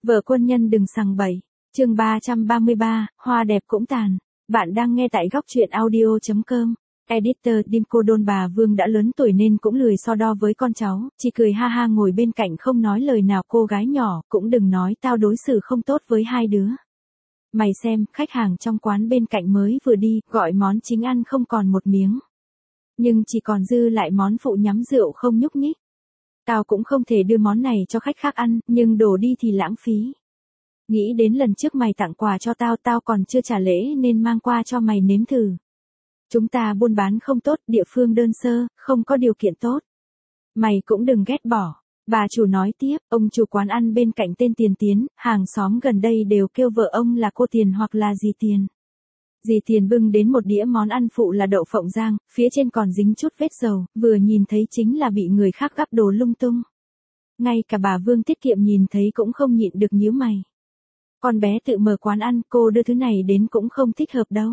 Vợ quân nhân đừng sằng bậy. Chương 333, hoa đẹp cũng tàn. Bạn đang nghe tại góc truyện audio.com. Editor Dimco Đôn bà Vương đã lớn tuổi nên cũng lười so đo với con cháu, chỉ cười ha ha ngồi bên cạnh không nói lời nào. Cô gái nhỏ, cũng đừng nói tao đối xử không tốt với hai đứa. Mày xem, khách hàng trong quán bên cạnh mới vừa đi, gọi món chính ăn không còn một miếng. Nhưng chỉ còn dư lại món phụ nhắm rượu không nhúc nhích. Tao cũng không thể đưa món này cho khách khác ăn, nhưng đổ đi thì lãng phí. Nghĩ đến lần trước mày tặng quà cho tao, tao còn chưa trả lễ nên mang qua cho mày nếm thử. Chúng ta buôn bán không tốt, địa phương đơn sơ, không có điều kiện tốt. Mày cũng đừng ghét bỏ. Bà chủ nói tiếp, ông chủ quán ăn bên cạnh tên Tiền Tiến, hàng xóm gần đây đều kêu vợ ông là cô Tiền hoặc là dì Tiền. Dì Tiền bưng đến một đĩa món ăn phụ là đậu phộng rang, phía trên còn dính chút vết dầu, vừa nhìn thấy chính là bị người khác gắp đồ lung tung. Ngay cả bà Vương tiết kiệm nhìn thấy cũng không nhịn được nhíu mày. Con bé tự mở quán ăn, cô đưa thứ này đến cũng không thích hợp đâu.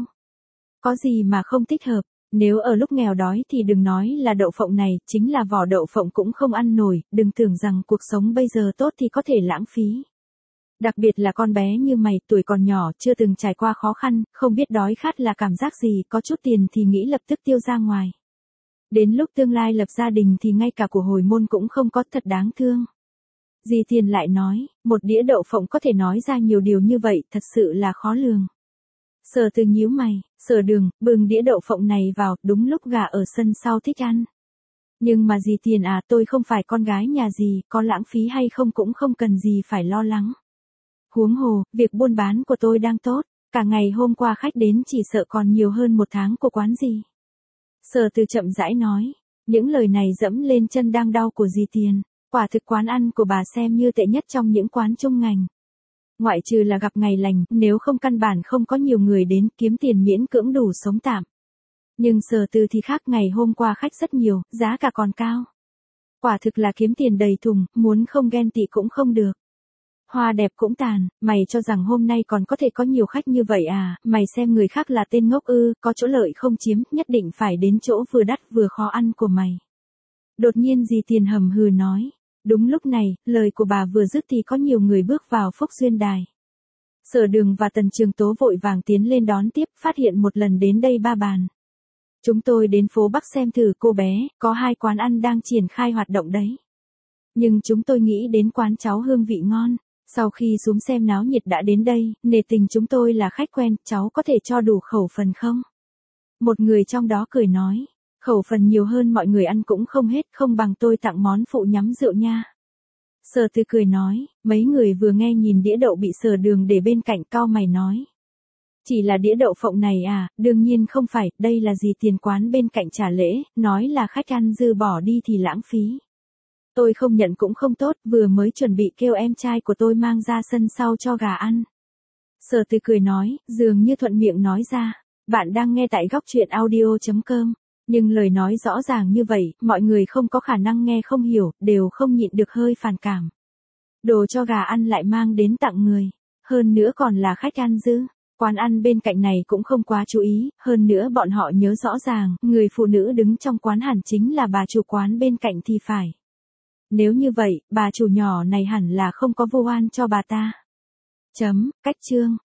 Có gì mà không thích hợp, nếu ở lúc nghèo đói thì đừng nói là đậu phộng này, chính là vỏ đậu phộng cũng không ăn nổi, đừng tưởng rằng cuộc sống bây giờ tốt thì có thể lãng phí. Đặc biệt là con bé như mày, tuổi còn nhỏ, chưa từng trải qua khó khăn, không biết đói khát là cảm giác gì, có chút tiền thì nghĩ lập tức tiêu ra ngoài. Đến lúc tương lai lập gia đình thì ngay cả của hồi môn cũng không có, thật đáng thương. Dì Tiền lại nói, một đĩa đậu phộng có thể nói ra nhiều điều như vậy, thật sự là khó lường. Sở Từ nhíu mày, Sở Đường, bưng đĩa đậu phộng này vào, đúng lúc gà ở sân sau thích ăn. Nhưng mà dì Tiền à, tôi không phải con gái nhà dì, có lãng phí hay không cũng không cần gì phải lo lắng. Huống hồ, việc buôn bán của tôi đang tốt, cả ngày hôm qua khách đến chỉ sợ còn nhiều hơn một tháng của quán gì. Sở Từ chậm rãi nói, những lời này dẫm lên chân đang đau của dì Tiền, quả thực quán ăn của bà xem như tệ nhất trong những quán trung ngành. Ngoại trừ là gặp ngày lành, nếu không căn bản không có nhiều người đến, kiếm tiền miễn cưỡng đủ sống tạm. Nhưng Sở Từ thì khác, ngày hôm qua khách rất nhiều, giá cả còn cao. Quả thực là kiếm tiền đầy thùng, muốn không ghen tị cũng không được. Hoa đẹp cũng tàn, mày cho rằng hôm nay còn có thể có nhiều khách như vậy à, mày xem người khác là tên ngốc ư, có chỗ lợi không chiếm, nhất định phải đến chỗ vừa đắt vừa khó ăn của mày. Đột nhiên dì Tiền hầm hừ nói. Đúng lúc này, lời của bà vừa dứt thì có nhiều người bước vào Phúc Duyên Đài. Sở Đường và Tần Trường Tố vội vàng tiến lên đón tiếp, phát hiện một lần đến đây ba bàn. Chúng tôi đến phố Bắc xem thử cô bé, có 2 quán ăn đang triển khai hoạt động đấy. Nhưng chúng tôi nghĩ đến quán cháu hương vị ngon. Sau khi xuống xem náo nhiệt đã đến đây, nể tình chúng tôi là khách quen, cháu có thể cho đủ khẩu phần không? Một người trong đó cười nói, khẩu phần nhiều hơn mọi người ăn cũng không hết, không bằng tôi tặng món phụ nhắm rượu nha. Sở Từ cười nói, mấy người vừa nghe nhìn đĩa đậu bị Sở Đường để bên cạnh, cau mày nói. Chỉ là đĩa đậu phộng này à, đương nhiên không phải, đây là dì Tiền quán bên cạnh trả lễ, nói là khách ăn dư bỏ đi thì lãng phí. Tôi không nhận cũng không tốt, vừa mới chuẩn bị kêu em trai của tôi mang ra sân sau cho gà ăn. Sở Từ cười nói, dường như thuận miệng nói ra. Bạn đang nghe tại góc truyện audio.com. Nhưng lời nói rõ ràng như vậy, mọi người không có khả năng nghe không hiểu, đều không nhịn được hơi phản cảm. Đồ cho gà ăn lại mang đến tặng người. Hơn nữa còn là khách ăn dư. Quán ăn bên cạnh này cũng không quá chú ý, hơn nữa bọn họ nhớ rõ ràng, người phụ nữ đứng trong quán hẳn chính là bà chủ quán bên cạnh thì phải. Nếu như vậy, bà chủ nhỏ này hẳn là không có vô oan cho bà ta. Cách chương.